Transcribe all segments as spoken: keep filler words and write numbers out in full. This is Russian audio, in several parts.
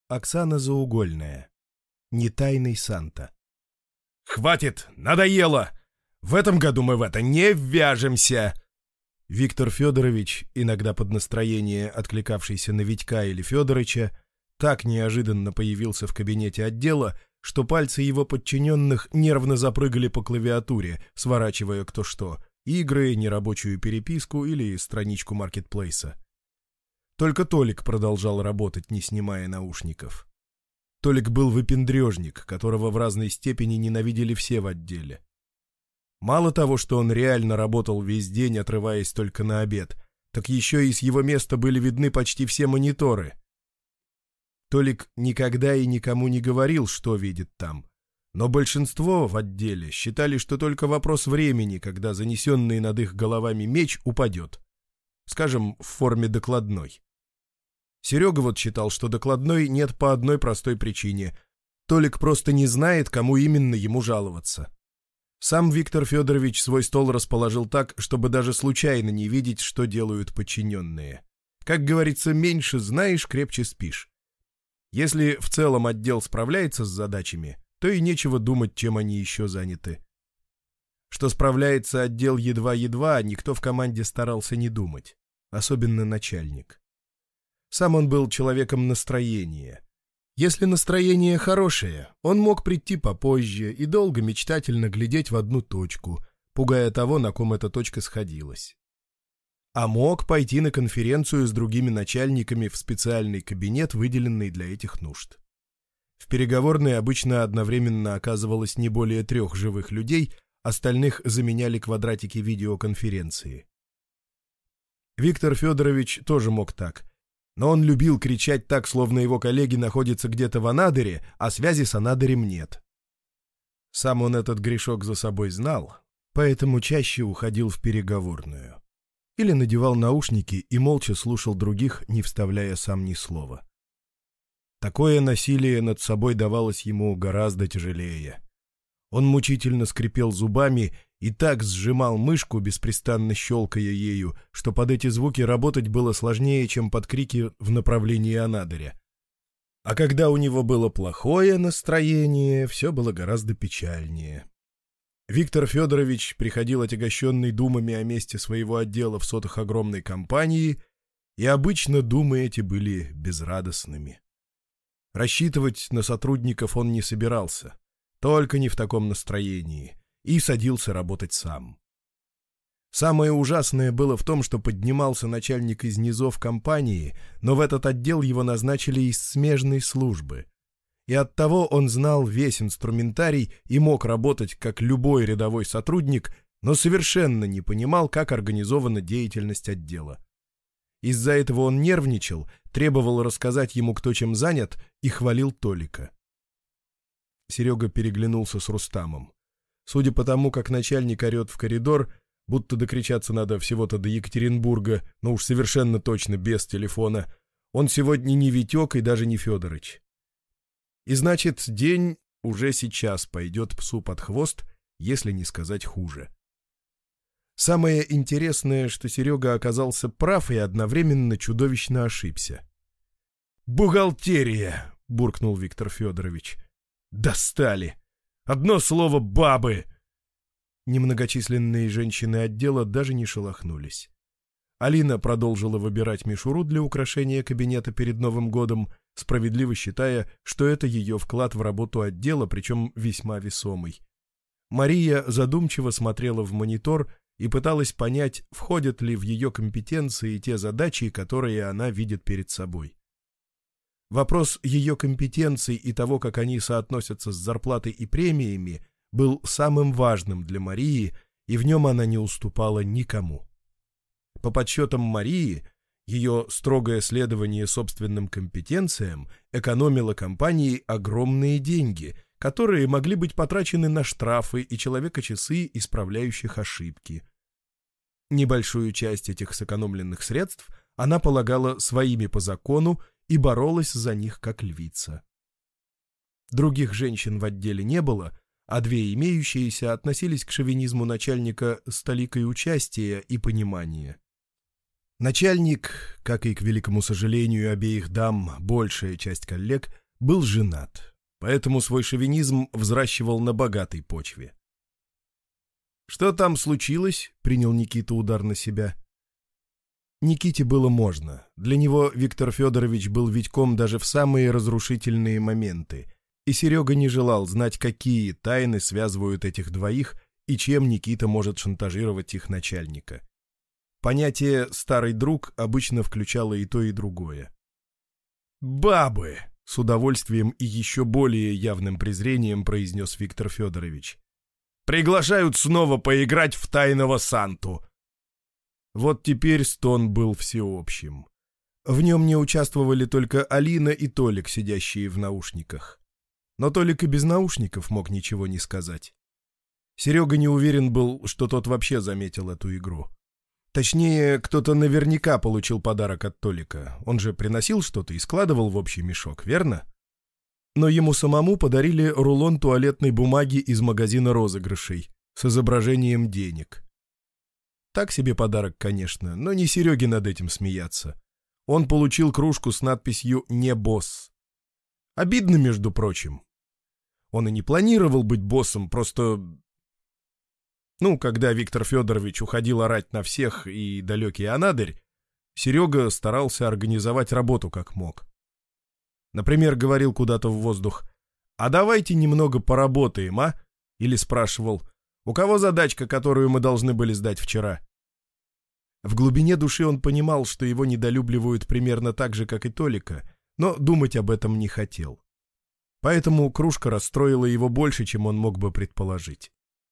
Оксана Заугольная. Не тайный Санта. «Хватит! Надоело! В этом году мы в это не ввяжемся!» Виктор Федорович, иногда под настроение откликавшийся на Витька или Федорыча, так неожиданно появился в кабинете отдела, что пальцы его подчиненных нервно запрыгали по клавиатуре, сворачивая кто что — игры, нерабочую переписку или страничку маркетплейса. Только Толик продолжал работать, не снимая наушников. Толик был выпендрежник, которого в разной степени ненавидели все в отделе. Мало того, что он реально работал весь день, отрываясь только на обед, так еще и с его места были видны почти все мониторы. Толик никогда и никому не говорил, что видит там, но большинство в отделе считали, что только вопрос времени, когда занесенный над их головами меч упадет. Скажем, в форме докладной. Серега вот считал, что докладной нет по одной простой причине. Толик просто не знает, кому именно ему жаловаться. Сам Виктор Федорович свой стол расположил так, чтобы даже случайно не видеть, что делают подчиненные. Как говорится, меньше знаешь, крепче спишь. Если в целом отдел справляется с задачами, то и нечего думать, чем они еще заняты. Что справляется отдел едва-едва, никто в команде старался не думать, особенно начальник. Сам он был человеком настроения. Если настроение хорошее, он мог прийти попозже и долго мечтательно глядеть в одну точку, пугая того, на ком эта точка сходилась. А мог пойти на конференцию с другими начальниками в специальный кабинет, выделенный для этих нужд. В переговорной обычно одновременно оказывалось не более трех живых людей, остальных заменяли квадратики видеоконференции. Виктор Федорович тоже мог так, но он любил кричать так, словно его коллеги находятся где-то в Анадыре, а связи с Анадырем нет. Сам он этот грешок за собой знал, поэтому чаще уходил в переговорную. Или надевал наушники и молча слушал других, не вставляя сам ни слова. Такое насилие над собой давалось ему гораздо тяжелее. Он мучительно скрипел зубами и так сжимал мышку, беспрестанно щелкая ею, что под эти звуки работать было сложнее, чем под крики в направлении Анадыря. А когда у него было плохое настроение, все было гораздо печальнее. Виктор Федорович приходил отягощенный думами о месте своего отдела в сотах огромной компании, и обычно думы эти были безрадостными. Рассчитывать на сотрудников он не собирался, только не в таком настроении, и садился работать сам. Самое ужасное было в том, что поднимался начальник из низов компании, но в этот отдел его назначили из смежной службы. И оттого он знал весь инструментарий и мог работать как любой рядовой сотрудник, но совершенно не понимал, как организована деятельность отдела. Из-за этого он нервничал, требовал рассказать ему, кто чем занят, и хвалил Толика. Серега переглянулся с Рустамом. Судя по тому, как начальник орет в коридор, будто докричаться надо всего-то до Екатеринбурга, но уж совершенно точно без телефона, он сегодня не Витек и даже не Федорыч. И значит, день уже сейчас пойдет псу под хвост, если не сказать хуже. Самое интересное, что Серега оказался прав и одновременно чудовищно ошибся. «Бухгалтерия!» — буркнул Виктор Федорович. «Достали! Одно слово — бабы!» Немногочисленные женщины отдела даже не шелохнулись. Алина продолжила выбирать мишуру для украшения кабинета перед Новым годом, справедливо считая, что это ее вклад в работу отдела, причем весьма весомый. Мария задумчиво смотрела в монитор и пыталась понять, входят ли в ее компетенции те задачи, которые она видит перед собой. Вопрос ее компетенций и того, как они соотносятся с зарплатой и премиями, был самым важным для Марии, и в нем она не уступала никому. По подсчетам Марии, ее строгое следование собственным компетенциям экономило компании огромные деньги, которые могли быть потрачены на штрафы и человека-часы, исправляющих ошибки. Небольшую часть этих сэкономленных средств она полагала своими по закону и боролась за них как львица. Других женщин в отделе не было, а две имеющиеся относились к шовинизму начальника с толикой участия и понимания. Начальник, как и, к великому сожалению обеих дам, большая часть коллег, был женат, поэтому свой шовинизм взращивал на богатой почве. «Что там случилось?» — принял Никита удар на себя. Никите было можно. Для него Виктор Федорович был Витьком даже в самые разрушительные моменты, и Серега не желал знать, какие тайны связывают этих двоих и чем Никита может шантажировать их начальника. Понятие «старый друг» обычно включало и то, и другое. «Бабы!» — с удовольствием и еще более явным презрением произнес Виктор Федорович. «Приглашают снова поиграть в тайного Санту!» Вот теперь стон был всеобщим. В нем не участвовали только Алина и Толик, сидящие в наушниках. Но Толик и без наушников мог ничего не сказать. Серега не уверен был, что тот вообще заметил эту игру. Точнее, кто-то наверняка получил подарок от Толика. Он же приносил что-то и складывал в общий мешок, верно? Но ему самому подарили рулон туалетной бумаги из магазина розыгрышей с изображением денег. Так себе подарок, конечно, но не Сереге над этим смеяться. Он получил кружку с надписью «Не босс». Обидно, между прочим. Он и не планировал быть боссом, просто... Ну, когда Виктор Федорович уходил орать на всех и далекий Анадырь, Серега старался организовать работу как мог. Например, говорил куда-то в воздух: «А давайте немного поработаем, а?» Или спрашивал: «У кого задачка, которую мы должны были сдать вчера?» В глубине души он понимал, что его недолюбливают примерно так же, как и Толика, но думать об этом не хотел. Поэтому кружка расстроила его больше, чем он мог бы предположить.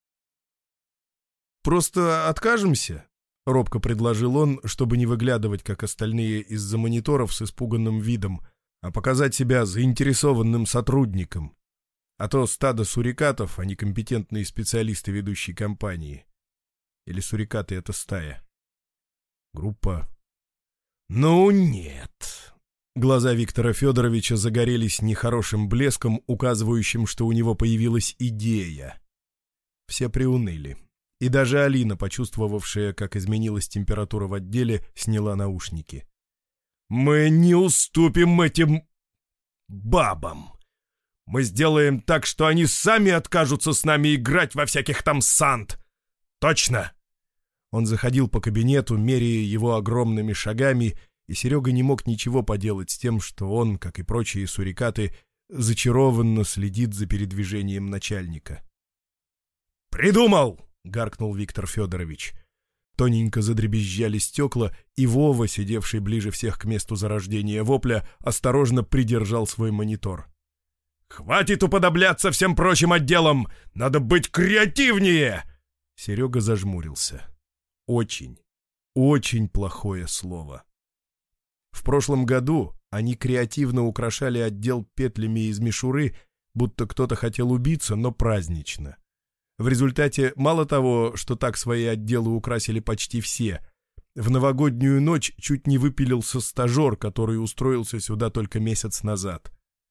«Просто откажемся?» — робко предложил он, чтобы не выглядывать, как остальные, из-за мониторов с испуганным видом, а показать себя заинтересованным сотрудником. А то стадо сурикатов, а не компетентные специалисты ведущей компании. Или сурикаты — это стая? Группа? Ну нет. Глаза Виктора Федоровича загорелись нехорошим блеском, указывающим, что у него появилась идея. Все приуныли. И даже Алина, почувствовавшая, как изменилась температура в отделе, сняла наушники. «Мы не уступим этим бабам! Мы сделаем так, что они сами откажутся с нами играть во всяких там сант! Точно!» Он заходил по кабинету, меряя его огромными шагами, и Серега не мог ничего поделать с тем, что он, как и прочие сурикаты, зачарованно следит за передвижением начальника. «Придумал!» — гаркнул Виктор Федорович. Тоненько задребезжали стекла, и Вова, сидевший ближе всех к месту зарождения вопля, осторожно придержал свой монитор. «Хватит уподобляться всем прочим отделам! Надо быть креативнее!» Серега зажмурился. Очень, очень плохое слово. В прошлом году они креативно украшали отдел петлями из мишуры, будто кто-то хотел убиться, но празднично. В результате мало того, что так свои отделы украсили почти все, в новогоднюю ночь чуть не выпилился стажер, который устроился сюда только месяц назад.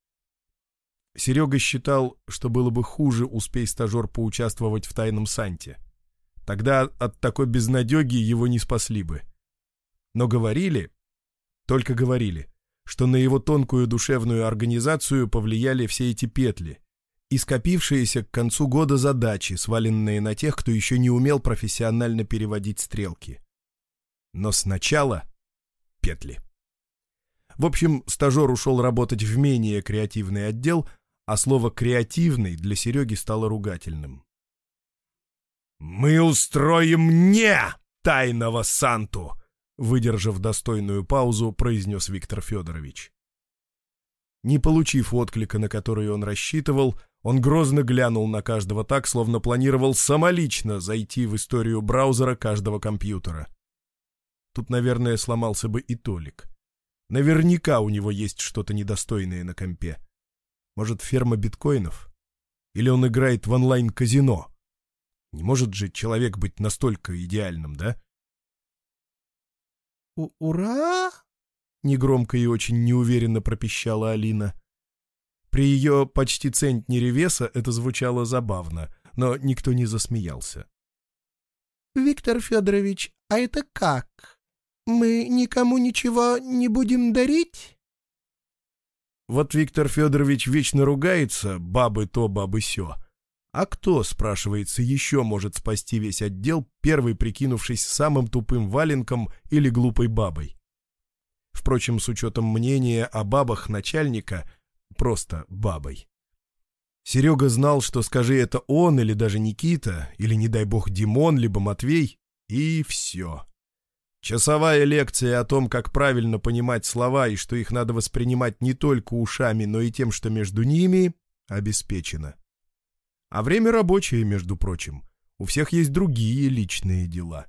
Серега считал, что было бы хуже, успей стажер поучаствовать в тайном санте. Тогда от такой безнадеги его не спасли бы. Но говорили, только говорили, что на его тонкую душевную организацию повлияли все эти петли и скопившиеся к концу года задачи, сваленные на тех, кто еще не умел профессионально переводить стрелки. Но сначала петли. В общем, стажер ушел работать в менее креативный отдел, а слово «креативный» для Сереги стало ругательным. «Мы устроим не тайного Санту!» Выдержав достойную паузу, произнес Виктор Федорович. Не получив отклика, на который он рассчитывал, он грозно глянул на каждого так, словно планировал самолично зайти в историю браузера каждого компьютера. Тут, наверное, сломался бы и Толик. Наверняка у него есть что-то недостойное на компе. Может, ферма биткоинов? Или он играет в онлайн-казино? Не может же человек быть настолько идеальным, да? «Ура!» — негромко и очень неуверенно пропищала Алина. При ее почти центнере веса это звучало забавно, но никто не засмеялся. «Виктор Федорович, а это как?» Мы никому ничего не будем дарить?» Вот Виктор Федорович вечно ругается, бабы то, бабы сё. А кто, спрашивается, еще может спасти весь отдел, первый прикинувшись самым тупым валенком или глупой бабой? Впрочем, с учетом мнения о бабах начальника, просто бабой. Серега знал, что скажи это он или даже Никита, или, не дай бог, Димон, либо Матвей, и все. Часовая лекция о том, как правильно понимать слова и что их надо воспринимать не только ушами, но и тем, что между ними, обеспечена. А время рабочее, между прочим. У всех есть другие личные дела.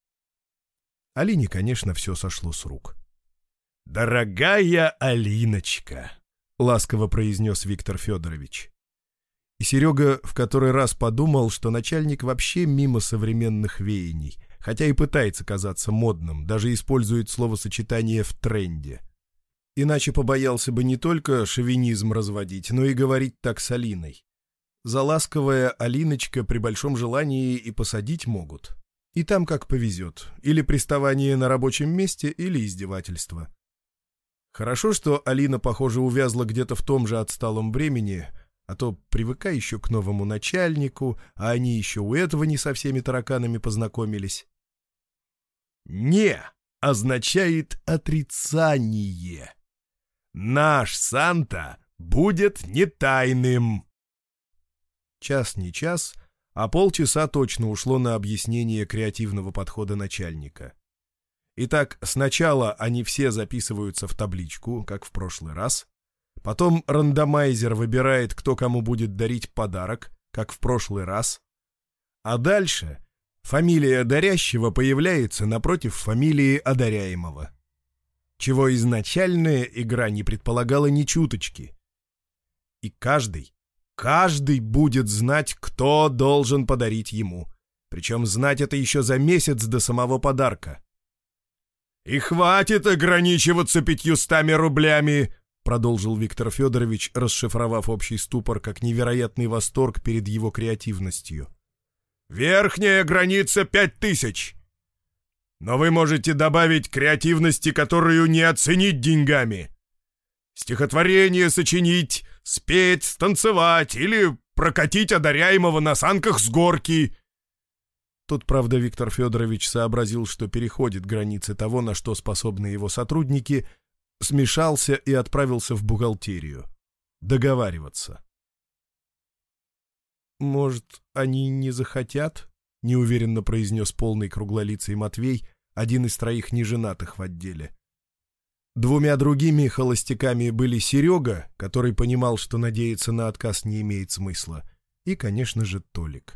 Алине, конечно, все сошло с рук. «Дорогая Алиночка», — ласково произнес Виктор Федорович. И Серега в который раз подумал, что начальник вообще мимо современных веяний, хотя и пытается казаться модным, даже использует словосочетание «в тренде». Иначе побоялся бы не только шовинизм разводить, но и говорить так с Алиной. За ласковая Алиночка при большом желании и посадить могут. И там как повезет. Или приставание на рабочем месте, или издевательство. Хорошо, что Алина, похоже, увязла где-то в том же отсталом времени, а то привыкай еще к новому начальнику, а они еще у этого не со всеми тараканами познакомились. «Не» означает отрицание. Наш Санта будет не тайным. Час не час, а полчаса точно ушло на объяснение креативного подхода начальника. Итак, сначала они все записываются в табличку, как в прошлый раз. Потом рандомайзер выбирает, кто кому будет дарить подарок, как в прошлый раз. А дальше фамилия дарящего появляется напротив фамилии одаряемого. Чего изначальная игра не предполагала ни чуточки. И каждый, каждый будет знать, кто должен подарить ему. Причем знать это еще за месяц до самого подарка. «И хватит ограничиваться пятьюстами рублями!» — продолжил Виктор Федорович, расшифровав общий ступор как невероятный восторг перед его креативностью. «Верхняя граница — пять тысяч! Но вы можете добавить креативности, которую не оценить деньгами. Стихотворение сочинить, спеть, станцевать или прокатить одаряемого на санках с горки». Тут, правда, Виктор Федорович сообразил, что переходит границы того, на что способны его сотрудники, смешался и отправился в бухгалтерию. Договариваться. «Может, они не захотят?» — неуверенно произнес полный круглолицый Матвей, один из троих неженатых в отделе. Двумя другими холостяками были Серега, который понимал, что надеяться на отказ не имеет смысла, и, конечно же, Толик.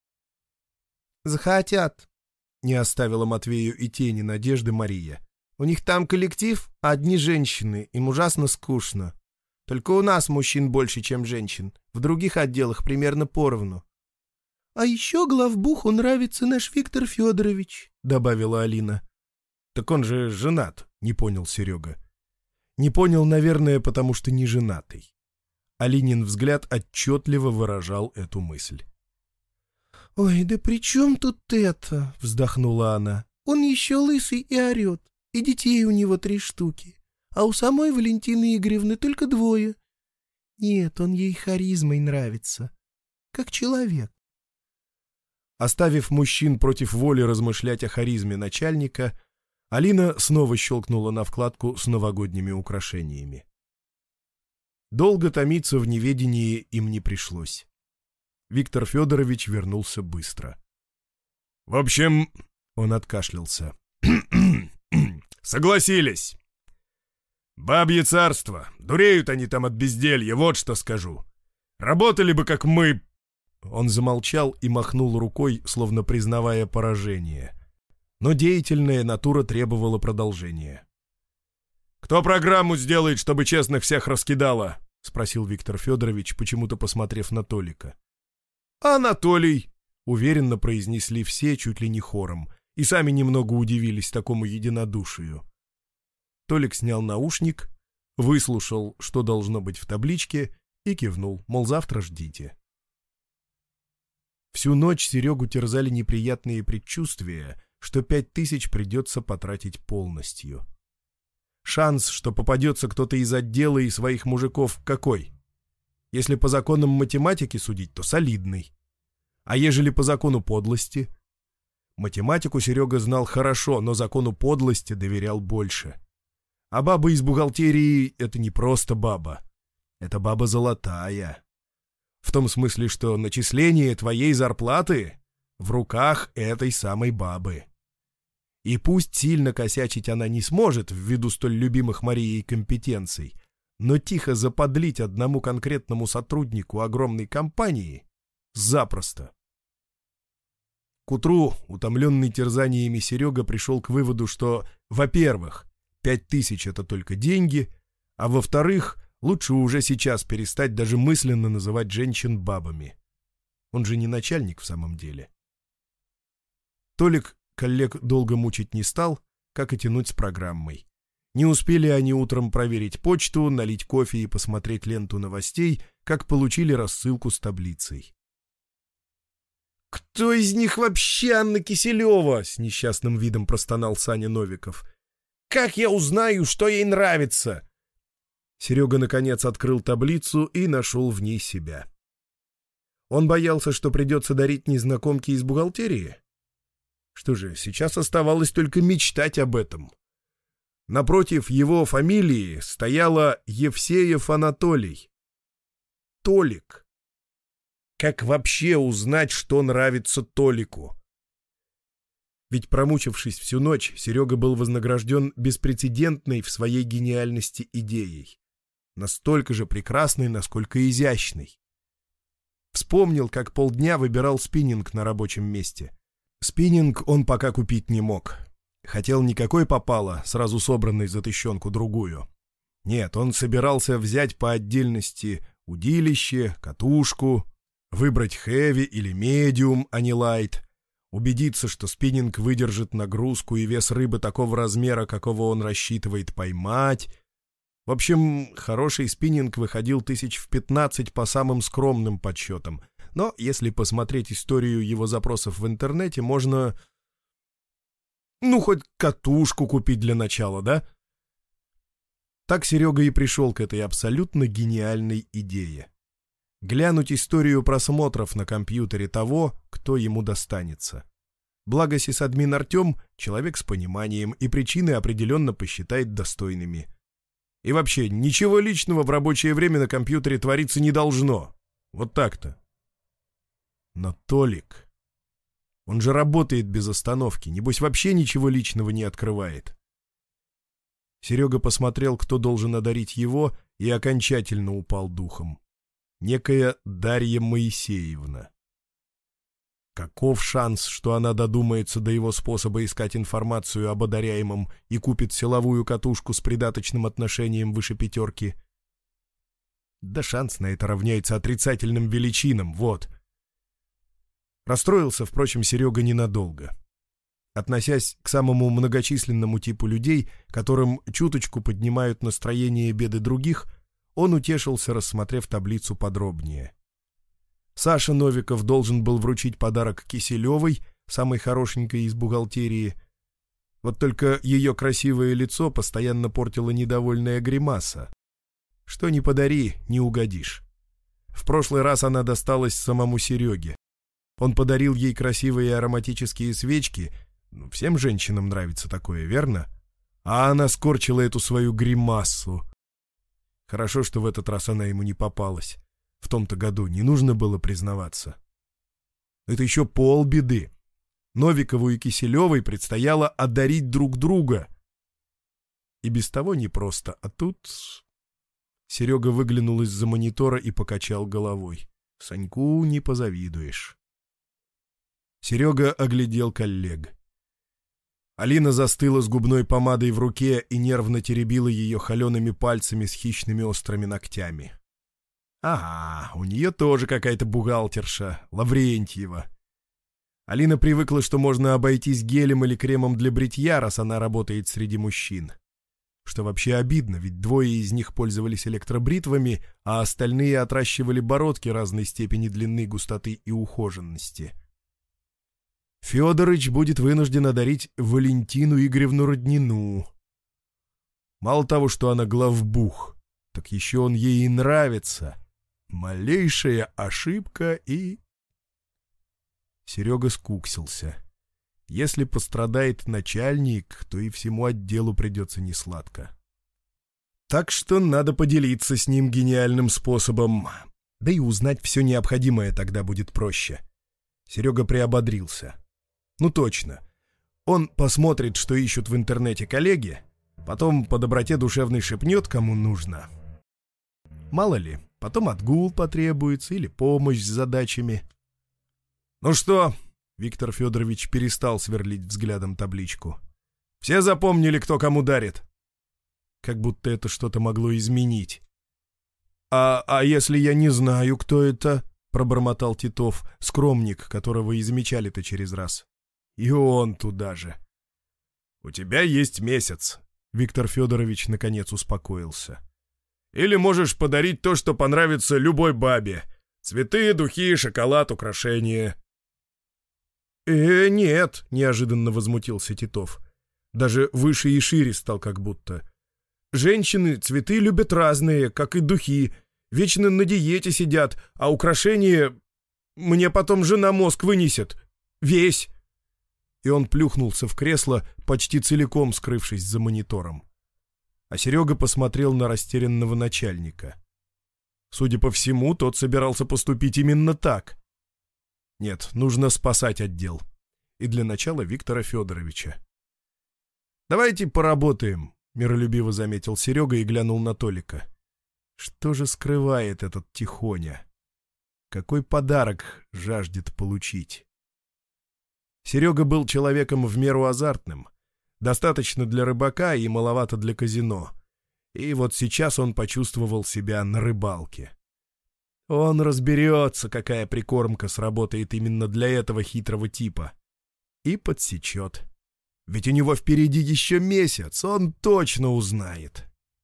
«Захотят», — не оставила Матвею и тени надежды Мария. «У них там коллектив, а одни женщины, им ужасно скучно. Только у нас мужчин больше, чем женщин, в других отделах примерно поровну». «А еще главбуху нравится наш Виктор Федорович», — добавила Алина. «Так он же женат», — не понял Серега. Не понял, наверное, потому что не женатый. Алинин взгляд отчетливо выражал эту мысль. «Ой, да при чем тут это?» — вздохнула она. «Он еще лысый и орет, и детей у него три штуки, а у самой Валентины Игоревны только двое. Нет, он ей харизмой нравится, как человек». Оставив мужчин против воли размышлять о харизме начальника, Алина снова щелкнула на вкладку с новогодними украшениями. Долго томиться в неведении им не пришлось. Виктор Федорович вернулся быстро. «В общем...» — он откашлялся. «Согласились. Бабье царство. Дуреют они там от безделья, вот что скажу. Работали бы, как мы...» Он замолчал и махнул рукой, словно признавая поражение. Но деятельная натура требовала продолжения. «Кто программу сделает, чтобы честных всех раскидало?» — спросил Виктор Федорович, почему-то посмотрев на Толика. «Анатолий!» — уверенно произнесли все чуть ли не хором, и сами немного удивились такому единодушию. Толик снял наушник, выслушал, что должно быть в табличке, и кивнул, мол, завтра ждите. Всю ночь Серегу терзали неприятные предчувствия, что пять тысяч придется потратить полностью. Шанс, что попадется кто-то из отдела и своих мужиков, какой? Если по законам математики судить, то солидный. А ежели по закону подлости? Математику Серега знал хорошо, но закону подлости доверял больше. А баба из бухгалтерии — это не просто баба. Это баба золотая. В том смысле, что начисление твоей зарплаты в руках этой самой бабы. И пусть сильно косячить она не сможет ввиду столь любимых Марией компетенций, но тихо заподлить одному конкретному сотруднику огромной компании запросто. К утру, утомленный терзаниями, Серега пришел к выводу, что, во-первых, пять тысяч — это только деньги, а во-вторых, лучше уже сейчас перестать даже мысленно называть женщин бабами. Он же не начальник в самом деле. Толик коллег долго мучить не стал, как и тянуть с программой. Не успели они утром проверить почту, налить кофе и посмотреть ленту новостей, как получили рассылку с таблицей. «Кто из них вообще Анна Киселева?» — с несчастным видом простонал Саня Новиков. «Как я узнаю, что ей нравится?» Серега, наконец, открыл таблицу и нашел в ней себя. Он боялся, что придется дарить незнакомке из бухгалтерии. Что же, сейчас оставалось только мечтать об этом. Напротив его фамилии стояла Евсеев Анатолий. Толик. Как вообще узнать, что нравится Толику? Ведь, промучившись всю ночь, Серега был вознагражден беспрецедентной в своей гениальности идеей. Настолько же прекрасной, насколько изящной. Вспомнил, как полдня выбирал спиннинг на рабочем месте. Спиннинг он пока купить не мог. Хотел никакой попало, сразу собранной за тыщенку другую. Нет, он собирался взять по отдельности удилище, катушку, выбрать хэви или медиум, а не лайт, убедиться, что спиннинг выдержит нагрузку и вес рыбы такого размера, какого он рассчитывает поймать. В общем, хороший спиннинг выходил тысяч в пятнадцать по самым скромным подсчетам. Но если посмотреть историю его запросов в интернете, можно... Ну, хоть катушку купить для начала, да? Так Серега и пришел к этой абсолютно гениальной идее. Глянуть историю просмотров на компьютере того, кто ему достанется. Благо сисадмин Артем — человек с пониманием и причины определенно посчитает достойными. И вообще, ничего личного в рабочее время на компьютере твориться не должно. Вот так-то. Но Толик... Он же работает без остановки, небось вообще ничего личного не открывает. Серега посмотрел, кто должен одарить его, и окончательно упал духом. Некая Дарья Моисеевна. Каков шанс, что она додумается до его способа искать информацию об одаряемом и купит силовую катушку с придаточным отношением выше пятерки? Да шанс на это равняется отрицательным величинам, вот. Расстроился, впрочем, Серега ненадолго. Относясь к самому многочисленному типу людей, которым чуточку поднимают настроение беды других, он утешился, рассмотрев таблицу подробнее. Саша Новиков должен был вручить подарок Киселевой, самой хорошенькой из бухгалтерии. Вот только ее красивое лицо постоянно портила недовольная гримаса. Что ни подари, не угодишь. В прошлый раз она досталась самому Сереге. Он подарил ей красивые ароматические свечки. Всем женщинам нравится такое, верно? А она скорчила эту свою гримассу. Хорошо, что в этот раз она ему не попалась. В том-то году не нужно было признаваться. Это еще полбеды. Новикову и Киселевой предстояло одарить друг друга. И без того непросто, а тут... Серега выглянул из-за монитора и покачал головой. Саньку не позавидуешь. Серега оглядел коллег. Алина застыла с губной помадой в руке и нервно теребила ее холеными пальцами с хищными острыми ногтями. Ага, у нее тоже какая-то бухгалтерша, Лаврентьева. Алина привыкла, что можно обойтись гелем или кремом для бритья, раз она работает среди мужчин. Что вообще обидно, ведь двое из них пользовались электробритвами, а остальные отращивали бородки разной степени длины, густоты и ухоженности. Федорыч будет вынужден одарить Валентину Игоревну Роднину. Мало того, что она главбух, так еще он ей и нравится. Малейшая ошибка и... Серега скуксился. Если пострадает начальник, то и всему отделу придется несладко. Так что надо поделиться с ним гениальным способом. Да и узнать все необходимое тогда будет проще. Серега приободрился. Ну точно. Он посмотрит, что ищут в интернете коллеги, потом по доброте душевной шепнет, кому нужно. Мало ли, потом отгул потребуется или помощь с задачами. «Ну что?» — Виктор Федорович перестал сверлить взглядом табличку. «Все запомнили, кто кому дарит?» Как будто это что-то могло изменить. «А, а если я не знаю, кто это?» — пробормотал Титов, скромник, которого и замечали-то через раз. И он туда же. «У тебя есть месяц», — Виктор Федорович наконец успокоился. «Или можешь подарить то, что понравится любой бабе. Цветы, духи, шоколад, украшения». «Э, нет», — неожиданно возмутился Титов. Даже выше и шире стал как будто. «Женщины цветы любят разные, как и духи. Вечно на диете сидят, а украшения... Мне потом жена мозг вынесет. Весь». И он плюхнулся в кресло, почти целиком скрывшись за монитором. А Серега посмотрел на растерянного начальника. Судя по всему, тот собирался поступить именно так. Нет, нужно спасать отдел. И для начала Виктора Федоровича. «Давайте поработаем», — миролюбиво заметил Серега и глянул на Толика. «Что же скрывает этот Тихоня? Какой подарок жаждет получить?» Серега был человеком в меру азартным. Достаточно для рыбака и маловато для казино. И вот сейчас он почувствовал себя на рыбалке. Он разберется, какая прикормка сработает именно для этого хитрого типа. И подсечет. Ведь у него впереди еще месяц, он точно узнает.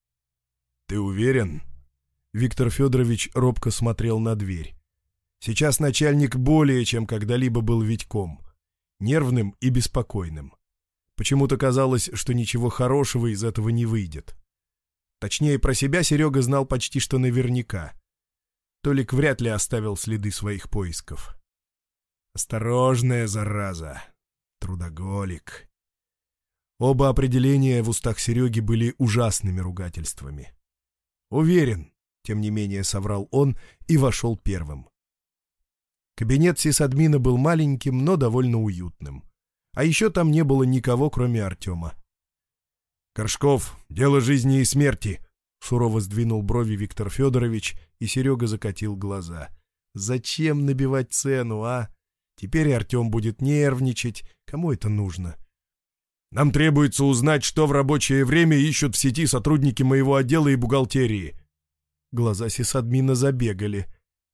«Ты уверен?» Виктор Федорович робко смотрел на дверь. Сейчас начальник более чем когда-либо был Витьком. Нервным и беспокойным. Почему-то казалось, что ничего хорошего из этого не выйдет. Точнее, про себя Серега знал почти что наверняка. Толик вряд ли оставил следы своих поисков. Осторожная зараза. Трудоголик. Оба определения в устах Сереги были ужасными ругательствами. «Уверен», — тем не менее соврал он и вошел первым. Кабинет сисадмина был маленьким, но довольно уютным. А еще там не было никого, кроме Артема. «Горшков, дело жизни и смерти», — сурово сдвинул брови Виктор Федорович, и Серега закатил глаза. «Зачем набивать цену, а? Теперь Артем будет нервничать. Кому это нужно?» «Нам требуется узнать, что в рабочее время ищут в сети сотрудники моего отдела и бухгалтерии». Глаза сисадмина забегали.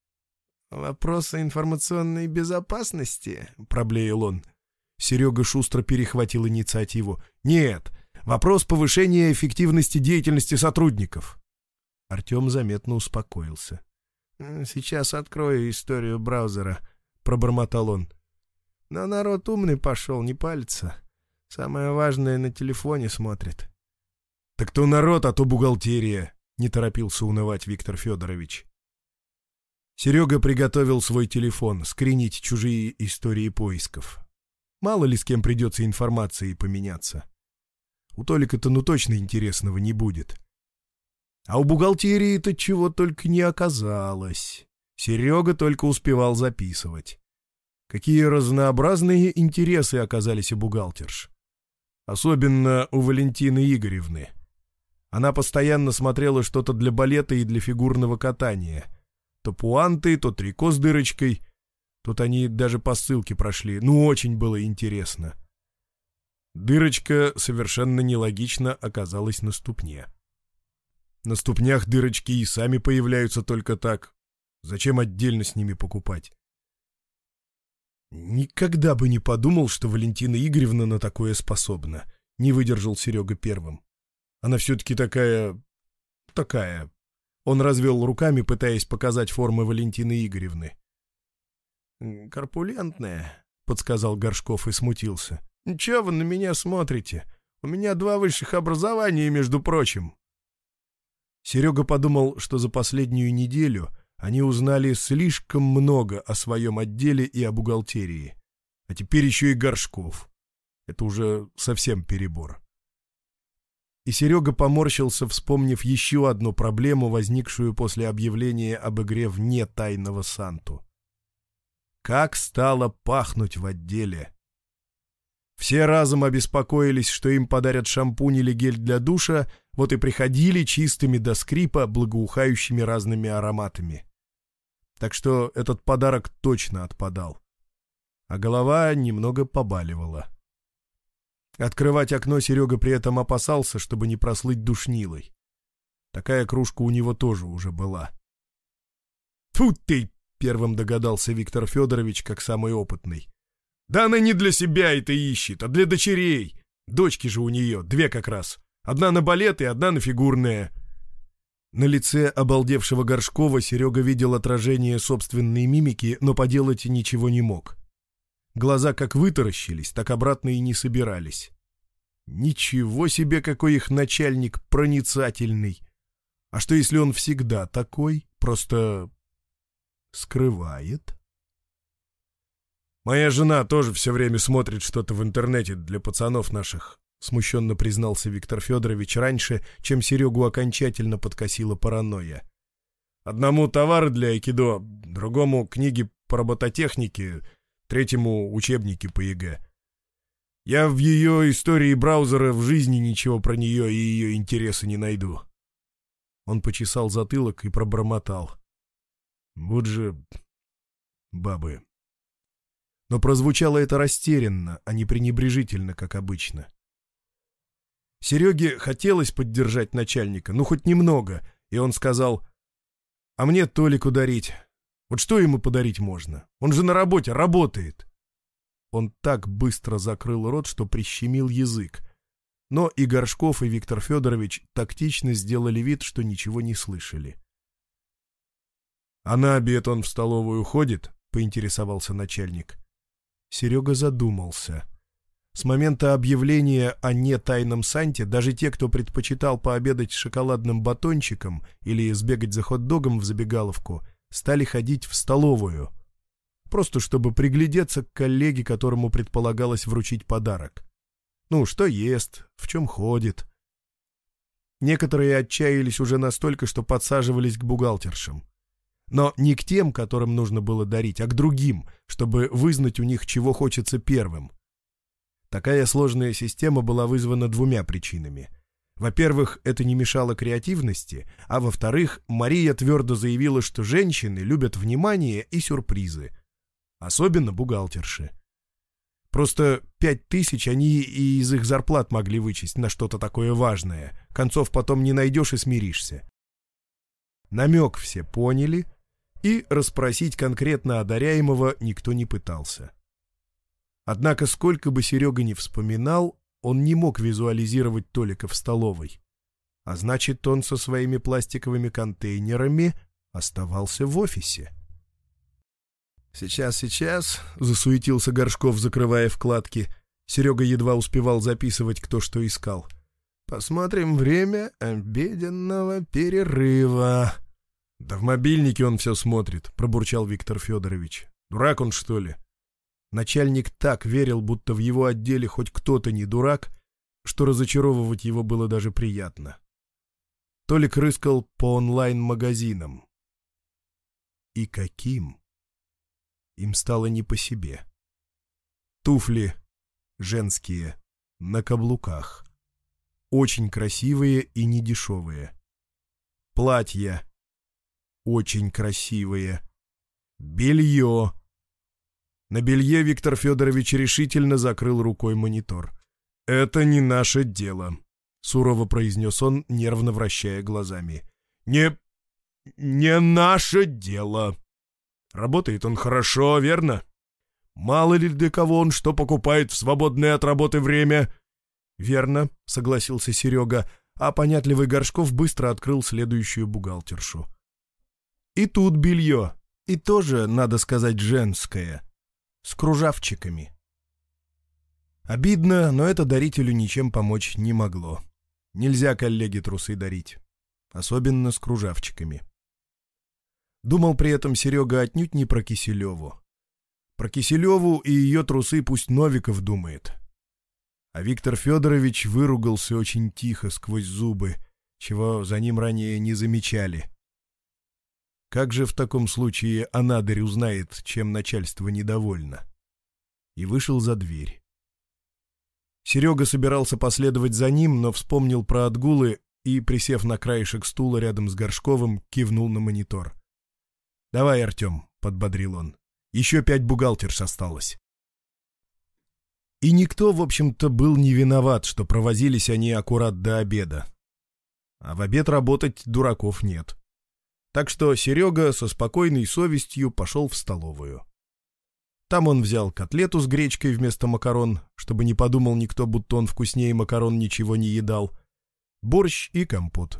«Вопросы информационной безопасности?» — проблеял он. Серега шустро перехватил инициативу. «Нет, вопрос повышения эффективности деятельности сотрудников». Артем заметно успокоился. «Сейчас открою историю браузера», — пробормотал он. «Но народ умный пошел, не палится. Самое важное на телефоне смотрит». «Так то народ, а то бухгалтерия», — не торопился унывать Виктор Федорович. Серега приготовил свой телефон, скринить чужие истории поисков. Мало ли с кем придется информацией поменяться. У Толика-то ну точно интересного не будет. А у бухгалтерии-то чего только не оказалось. Серега только успевал записывать. Какие разнообразные интересы оказались у бухгалтерш. Особенно у Валентины Игоревны. Она постоянно смотрела что-то для балета и для фигурного катания. То пуанты, то трико с дырочкой. Тут они даже по ссылке прошли. Ну, очень было интересно. Дырочка совершенно нелогично оказалась на ступне. На ступнях дырочки и сами появляются только так. Зачем отдельно с ними покупать? Никогда бы не подумал, что Валентина Игоревна на такое способна. Не выдержал Серега первым. Она все-таки такая... такая... Он развел руками, пытаясь показать формы Валентины Игоревны. «Корпулентная», — подсказал Горшков и смутился. «Чего вы на меня смотрите? У меня два высших образования, между прочим». Серега подумал, что за последнюю неделю они узнали слишком много о своем отделе и о бухгалтерии. А теперь еще и Горшков. Это уже совсем перебор. И Серега поморщился, вспомнив еще одну проблему, возникшую после объявления об игре вне тайного Санту. Как стало пахнуть в отделе! Все разом обеспокоились, что им подарят шампунь или гель для душа, вот и приходили чистыми до скрипа, благоухающими разными ароматами. Так что этот подарок точно отпадал. А голова немного побаливала. Открывать окно Серега при этом опасался, чтобы не прослыть душнилой. Такая кружка у него тоже уже была. «Тьфу ты!» — первым догадался Виктор Федорович, как самый опытный. «Да она не для себя это ищет, а для дочерей. Дочки же у нее, две как раз. Одна на балет и одна на фигурное». На лице обалдевшего Горшкова Серега видел отражение собственной мимики, но поделать ничего не мог. Глаза как вытаращились, так обратно и не собирались. Ничего себе, какой их начальник проницательный! А что, если он всегда такой, просто скрывает? «Моя жена тоже все время смотрит что-то в интернете для пацанов наших», — смущенно признался Виктор Федорович раньше, чем Серегу окончательно подкосила паранойя. «Одному товары для айкидо, другому книги по робототехнике, третьему учебники по ЕГЭ. Я в ее истории браузера в жизни ничего про нее и ее интересы не найду». Он почесал затылок и пробормотал. «Вот же бабы». Но прозвучало это растерянно, а не пренебрежительно, как обычно. Сереге хотелось поддержать начальника, ну хоть немного, и он сказал: «А мне Толику дарить. Вот что ему подарить можно? Он же на работе работает». Он так быстро закрыл рот, что прищемил язык. Но и Горшков, и Виктор Федорович тактично сделали вид, что ничего не слышали. «А на обед он в столовую ходит?» — поинтересовался начальник. Серега задумался. С момента объявления о нетайном Санте даже те, кто предпочитал пообедать шоколадным батончиком или сбегать за хот-догом в забегаловку, стали ходить в столовую. Просто чтобы приглядеться к коллеге, которому предполагалось вручить подарок. Ну, что ест, в чем ходит. Некоторые отчаялись уже настолько, что подсаживались к бухгалтершам. Но не к тем, которым нужно было дарить, а к другим, чтобы вызнать у них, чего хочется первым. Такая сложная система была вызвана двумя причинами. Во-первых, это не мешало креативности, а во-вторых, Мария твердо заявила, что женщины любят внимание и сюрпризы. Особенно бухгалтерши. Просто пять тысяч они и из их зарплат могли вычесть на что-то такое важное. Концов потом не найдешь и смиришься. Намек все поняли, и расспросить конкретно одаряемого никто не пытался. Однако, сколько бы Серега ни вспоминал, он не мог визуализировать Толика в столовой. А значит, он со своими пластиковыми контейнерами оставался в офисе. «Сейчас, сейчас», — засуетился Горшков, закрывая вкладки. Серега едва успевал записывать, кто что искал. «Посмотрим время обеденного перерыва». «Да в мобильнике он все смотрит», — пробурчал Виктор Федорович. «Дурак он, что ли?» Начальник так верил, будто в его отделе хоть кто-то не дурак, что разочаровывать его было даже приятно. Толик рыскал по онлайн-магазинам. И каким? Им стало не по себе. Туфли женские, на каблуках. Очень красивые и недешевые. Платья очень красивые. Белье. На белье Виктор Федорович решительно закрыл рукой монитор. «Это не наше дело», — сурово произнес он, нервно вращая глазами. «Не... не наше дело. Работает он хорошо, верно? Мало ли для кого он что покупает в свободное от работы время». «Верно», — согласился Серега, а понятливый Горшков быстро открыл следующую бухгалтершу. «И тут белье, и тоже, надо сказать, женское. с кружавчиками. Обидно, но это дарителю ничем помочь не могло. Нельзя коллеге трусы дарить, особенно с кружавчиками. Думал при этом Серега отнюдь не про Киселеву. Про Киселеву и ее трусы пусть Новиков думает. А Виктор Федорович выругался очень тихо сквозь зубы, чего за ним ранее не замечали. Как же в таком случае Анадырь узнает, чем начальство недовольно? И вышел за дверь. Серега собирался последовать за ним, но вспомнил про отгулы и, присев на краешек стула рядом с Горшковым, кивнул на монитор. «Давай, Артем», — подбодрил он, — «еще пять бухгалтерш осталось». И никто, в общем-то, был не виноват, что провозились они аккурат до обеда. А в обед работать дураков нет. Так что Серега со спокойной совестью пошел в столовую. Там он взял котлету с гречкой вместо макарон, чтобы не подумал никто, будто он вкуснее макарон ничего не едал, борщ и компот.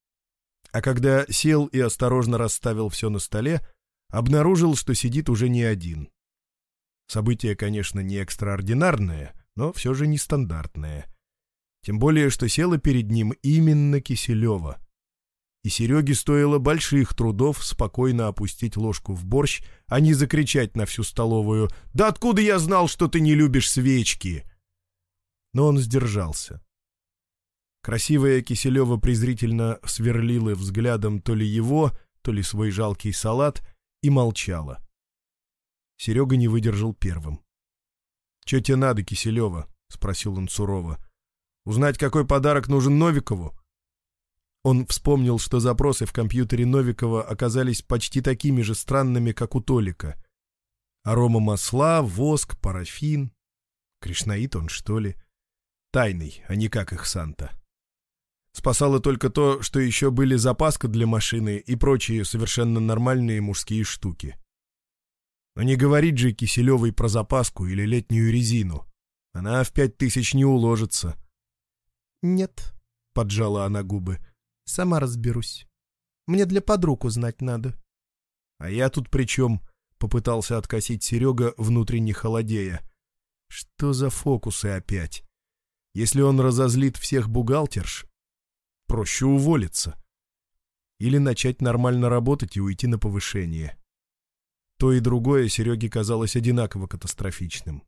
А когда сел и осторожно расставил все на столе, обнаружил, что сидит уже не один. Событие, конечно, не экстраординарное, но все же нестандартное. Тем более, что села перед ним именно Киселева. И Сереге стоило больших трудов спокойно опустить ложку в борщ, а не закричать на всю столовую: «Да откуда я знал, что ты не любишь свечки?» Но он сдержался. Красивая Киселева презрительно сверлила взглядом то ли его, то ли свой жалкий салат и молчала. Серега не выдержал первым. «Че тебе надо, Киселева?» — спросил он сурово. «Узнать, какой подарок нужен Новикову?» Он вспомнил, что запросы в компьютере Новикова оказались почти такими же странными, как у Толика. Арома масла, воск, парафин. Кришнаит он, что ли? Тайный, а не как их Санта. Спасало только то, что еще были запаска для машины и прочие совершенно нормальные мужские штуки. Но не говорить же Киселевой про запаску или летнюю резину. Она в пять тысяч не уложится. «Нет», — поджала она губы, — «сама разберусь. Мне для подруг узнать надо». «А я тут при чем?» — попытался откосить Серега, внутренне холодея. «Что за фокусы опять? Если он разозлит всех бухгалтерш, проще уволиться. Или начать нормально работать и уйти на повышение». То и другое Сереге казалось одинаково катастрофичным.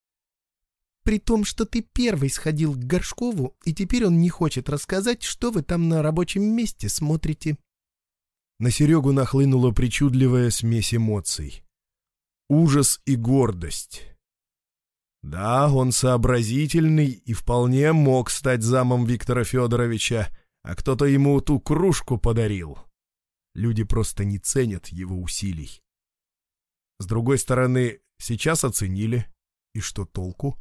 «При том, что ты первый сходил к Горшкову, и теперь он не хочет рассказать, что вы там на рабочем месте смотрите». На Серегу нахлынула причудливая смесь эмоций. Ужас и гордость. Да, он сообразительный и вполне мог стать замом Виктора Федоровича, а кто-то ему ту кружку подарил. Люди просто не ценят его усилий. С другой стороны, сейчас оценили. И что толку?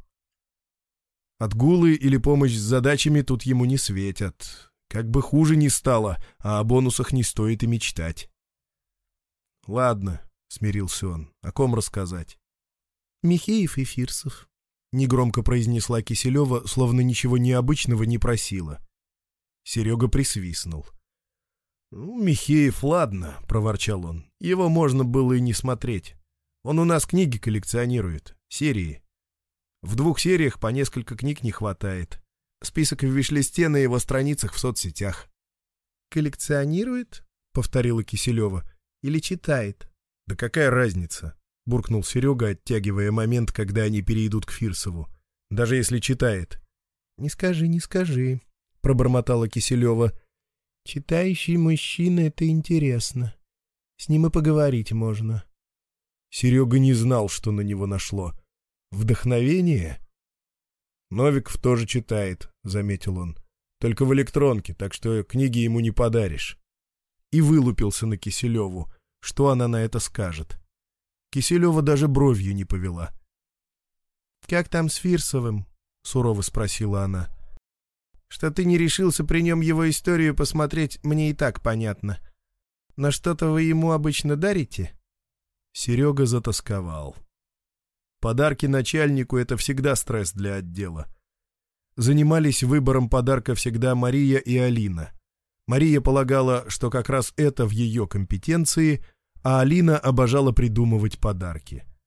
Отгулы или помощь с задачами тут ему не светят. Как бы хуже ни стало, а о бонусах не стоит и мечтать. «Ладно», — смирился он, — «о ком рассказать?» «Михеев и Фирсов», — негромко произнесла Киселева, словно ничего необычного не просила. Серега присвистнул. «Ну, Михеев, ладно», — проворчал он, — «его можно было и не смотреть. Он у нас книги коллекционирует, серии. В двух сериях по несколько книг не хватает. Список в виш-листе на его страницах в соцсетях». «Коллекционирует?» — повторила Киселева. «Или читает?» «Да какая разница?» — буркнул Серега, оттягивая момент, когда они перейдут к Фирсову. «Даже если читает». «Не скажи, не скажи», — пробормотала Киселева. «Читающий мужчина — это интересно. С ним и поговорить можно». Серега не знал, что на него нашло. Вдохновение? «Новиков тоже читает», — заметил он. «Только в электронке, так что книги ему не подаришь». И вылупился на Киселеву. Что она на это скажет? Киселева даже бровью не повела. «Как там с Фирсовым?» — сурово спросила она. «Что ты не решился при нем его историю посмотреть, мне и так понятно. Но что-то вы ему обычно дарите?» Серега затосковал. Подарки начальнику — это всегда стресс для отдела. Занимались выбором подарка всегда Мария и Алина. Мария полагала, что как раз это в ее компетенции, а Алина обожала придумывать подарки.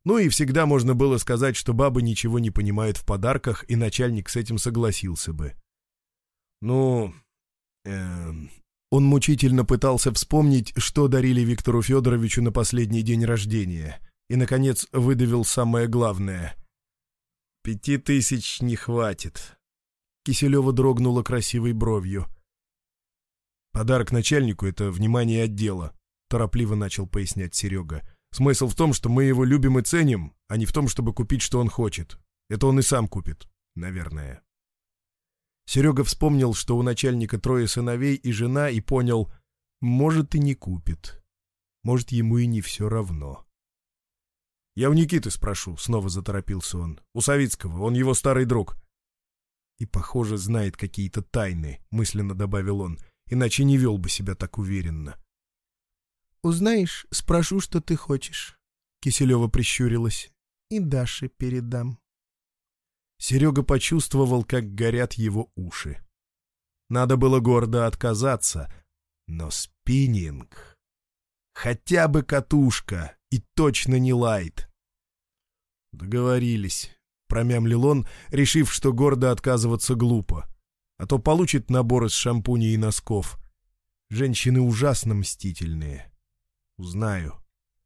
Ну и всегда можно было сказать, что бабы ничего не понимают в подарках, и начальник с этим согласился бы. Ну, эм... Он мучительно пытался вспомнить, что дарили Виктору Федоровичу на последний день рождения, и, наконец, выдавил самое главное. «Пяти тысяч не хватит». Киселева дрогнула красивой бровью. «Подарок начальнику — это внимание отдела», — торопливо начал пояснять Серега. «Смысл в том, что мы его любим и ценим, а не в том, чтобы купить, что он хочет. Это он и сам купит, наверное». Серега вспомнил, что у начальника трое сыновей и жена, и понял, может, и не купит. Может, ему и не все равно. «Я у Никиты спрошу», — снова заторопился он. «У Савицкого, он его старый друг». «И, похоже, знает какие-то тайны», — мысленно добавил он, «иначе не вел бы себя так уверенно». «Узнаешь, спрошу, что ты хочешь», — Киселева прищурилась. «И Даше передам». Серега почувствовал, как горят его уши. Надо было гордо отказаться, но спиннинг... Хотя бы катушка, и точно не лайт. «Договорились», — промямлил он, решив, что гордо отказываться глупо. А то получит набор из шампуней и носков. Женщины ужасно мстительные. Узнаю.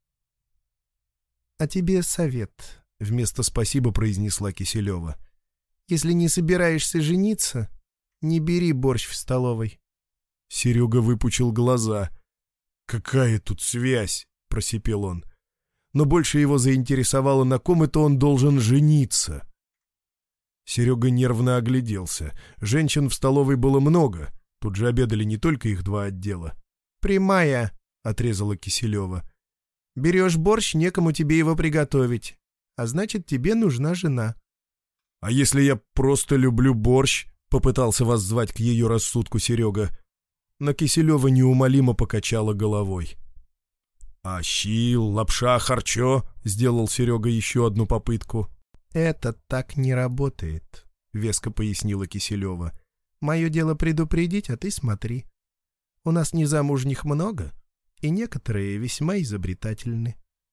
«А тебе совет», — вместо «спасибо» произнесла Киселева. «Если не собираешься жениться, не бери борщ в столовой». Серега выпучил глаза. «Какая тут связь?» — просипел он. Но больше его заинтересовало, на ком это он должен жениться. Серега нервно огляделся. Женщин в столовой было много. Тут же обедали не только их два отдела. «Прямая», — отрезала Киселева. «Берешь борщ, некому тебе его приготовить. А значит, тебе нужна жена». «А если я просто люблю борщ?» — попытался воззвать к ее рассудку Серега. Но Киселева неумолимо покачала головой. «А щи, лапша, харчо?» — сделал Серега еще одну попытку. «Это так не работает», — веско пояснила Киселева. «Мое дело предупредить, а ты смотри. У нас незамужних много, и некоторые весьма изобретательны».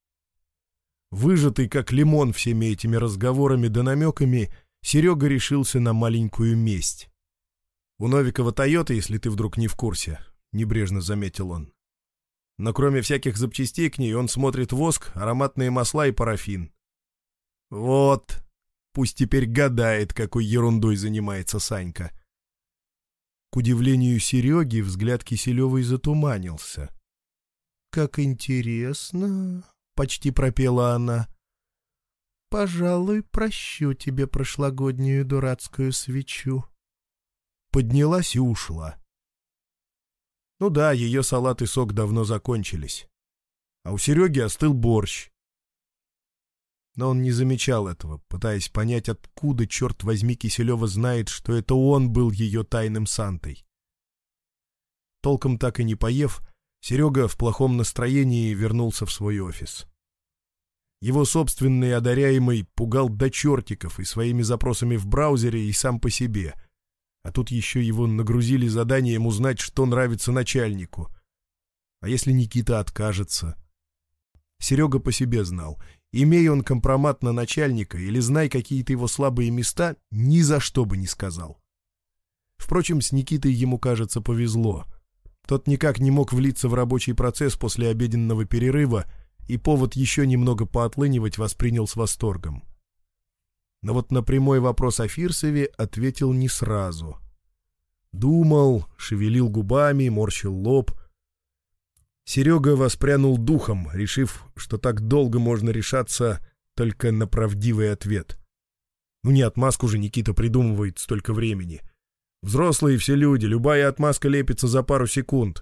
Выжатый как лимон всеми этими разговорами да намеками, Серега решился на маленькую месть. «У Новикова Тойота, если ты вдруг не в курсе», — небрежно заметил он. «Но кроме всяких запчастей к ней он смотрит воск, ароматные масла и парафин». «Вот, пусть теперь гадает, какой ерундой занимается Санька». К удивлению Сереги взгляд Киселевой затуманился. «Как интересно», — почти пропела она. «Пожалуй, прощу тебе прошлогоднюю дурацкую свечу». Поднялась и ушла. Ну да, ее салат и сок давно закончились. А у Сереги остыл борщ. Но он не замечал этого, пытаясь понять, откуда, черт возьми, Киселева знает, что это он был ее тайным Сантой. Толком так и не поев, Серега в плохом настроении вернулся в свой офис. Его собственный одаряемый пугал до чертиков и своими запросами в браузере, и сам по себе. А тут еще его нагрузили заданием узнать, что нравится начальнику. А если Никита откажется? Серега по себе знал. Имея он компромат на начальника или знай какие-то его слабые места, ни за что бы не сказал. Впрочем, с Никитой ему, кажется, повезло. Тот никак не мог влиться в рабочий процесс после обеденного перерыва, и повод еще немного поотлынивать воспринял с восторгом. Но вот на прямой вопрос о Фирсове ответил не сразу. Думал, шевелил губами, морщил лоб. Серега воспрянул духом, решив, что так долго можно решаться только на правдивый ответ. Ну не отмазку же Никита придумывает столько времени. Взрослые все люди, любая отмазка лепится за пару секунд.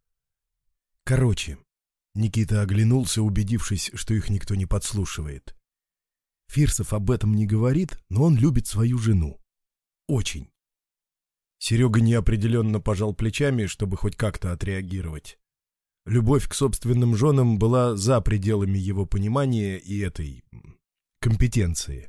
Короче, Никита оглянулся, убедившись, что их никто не подслушивает. Фирсов об этом не говорит, но он любит свою жену. Очень. Серега неопределенно пожал плечами, чтобы хоть как-то отреагировать. Любовь к собственным женам была за пределами его понимания и этой компетенции.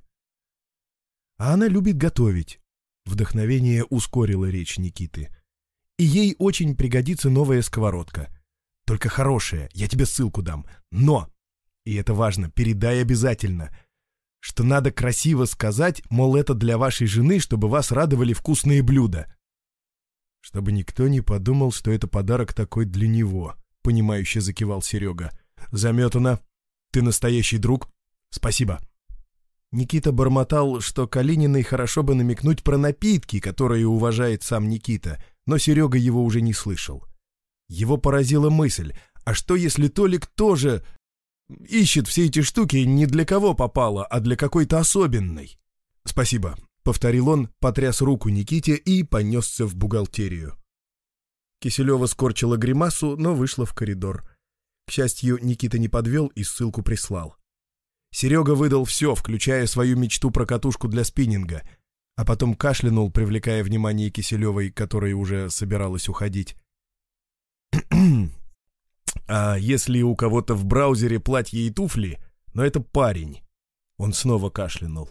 А она любит готовить. Вдохновение ускорило речь Никиты. И ей очень пригодится новая сковородка. Только хорошая, я тебе ссылку дам. Но и это важно, передай обязательно, что надо красиво сказать, мол, это для вашей жены, чтобы вас радовали вкусные блюда. Чтобы никто не подумал, что это подарок такой для него, понимающе закивал Серега. Заметано. Ты настоящий друг. Спасибо. Никита бормотал, что Калининой хорошо бы намекнуть про напитки, которые уважает сам Никита, но Серега его уже не слышал. Его поразила мысль, а что если Толик тоже ищет все эти штуки не для кого попало, а для какой-то особенной? Спасибо, повторил он, потряс руку Никите и понесся в бухгалтерию. Киселева скорчила гримасу, но вышла в коридор. К счастью, Никита не подвел и ссылку прислал. Серега выдал все, включая свою мечту про катушку для спиннинга, а потом кашлянул, привлекая внимание Киселевой, которая уже собиралась уходить. А если у кого-то в браузере платье и туфли, но это парень. Он снова кашлянул.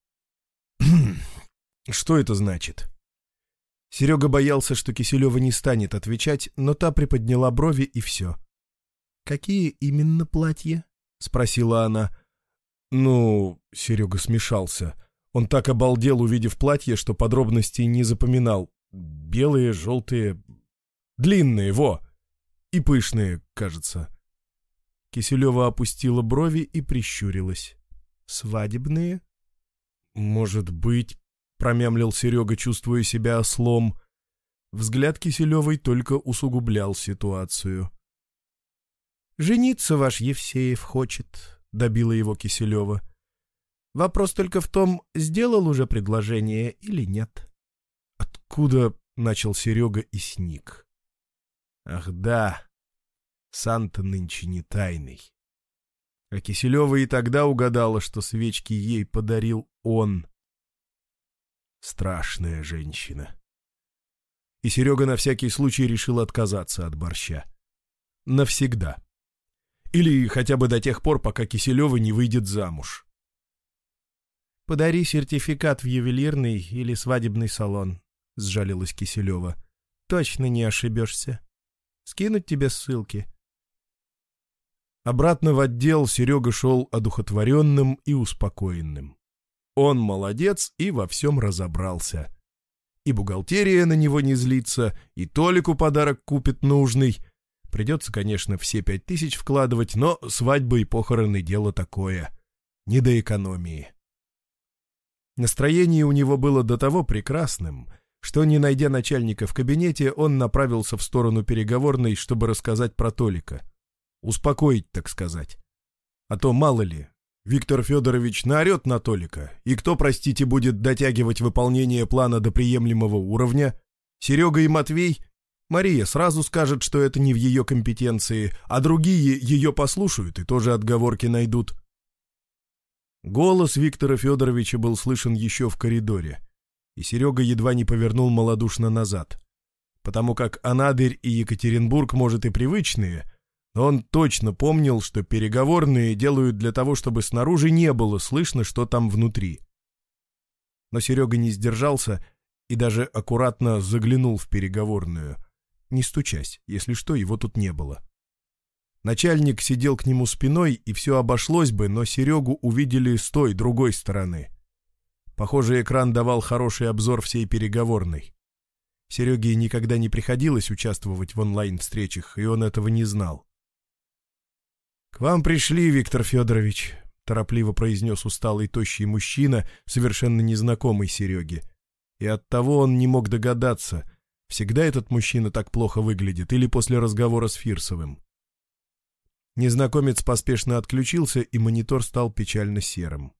Что это значит? Серега боялся, что Киселева не станет отвечать, но та приподняла брови и все. «Какие именно платья?» — спросила она. Ну, Серега смешался. Он так обалдел, увидев платье, что подробностей не запоминал. Белые, желтые, длинные, во! И пышные, кажется. Киселева опустила брови и прищурилась. «Свадебные?» «Может быть», — промямлил Серега, чувствуя себя ослом. Взгляд Киселевой только усугублял ситуацию. «Жениться ваш Евсеев хочет», — добила его Киселева. «Вопрос только в том, сделал уже предложение или нет». «Откуда?» — начал Серега и сник. «Ах да, Санта нынче не тайный». А Киселева и тогда угадала, что свечки ей подарил он. Страшная женщина. И Серега на всякий случай решил отказаться от борща. Навсегда. Или хотя бы до тех пор, пока Киселева не выйдет замуж. «Подари сертификат в ювелирный или свадебный салон», — сжалилась Киселева. «Точно не ошибешься. Скинуть тебе ссылки». Обратно в отдел Серега шел одухотворенным и успокоенным. Он молодец и во всем разобрался. И бухгалтерия на него не злится, и Толику подарок купит нужный. Придется, конечно, все пять тысяч вкладывать, но свадьба и похороны — дело такое. Не до экономии. Настроение у него было до того прекрасным, что, не найдя начальника в кабинете, он направился в сторону переговорной, чтобы рассказать про Толика. Успокоить, так сказать. А то, мало ли, Виктор Федорович наорет на Толика, и кто, простите, будет дотягивать выполнение плана до приемлемого уровня? Серега и Матвей? Мария сразу скажет, что это не в ее компетенции, а другие ее послушают и тоже отговорки найдут. Голос Виктора Федоровича был слышен еще в коридоре, и Серега едва не повернул малодушно назад, потому как Анадырь и Екатеринбург, может, и привычные, но он точно помнил, что переговорные делают для того, чтобы снаружи не было слышно, что там внутри. Но Серега не сдержался и даже аккуратно заглянул в переговорную, не стучась, если что, его тут не было. Начальник сидел к нему спиной, и все обошлось бы, но Серегу увидели с той, другой стороны. Похоже, экран давал хороший обзор всей переговорной. Сереге никогда не приходилось участвовать в онлайн-встречах, и он этого не знал. «К вам пришли, Виктор Федорович», — торопливо произнес усталый тощий мужчина, совершенно незнакомый Сереге. И оттого он не мог догадаться, всегда этот мужчина так плохо выглядит или после разговора с Фирсовым. Незнакомец поспешно отключился, и монитор стал печально серым.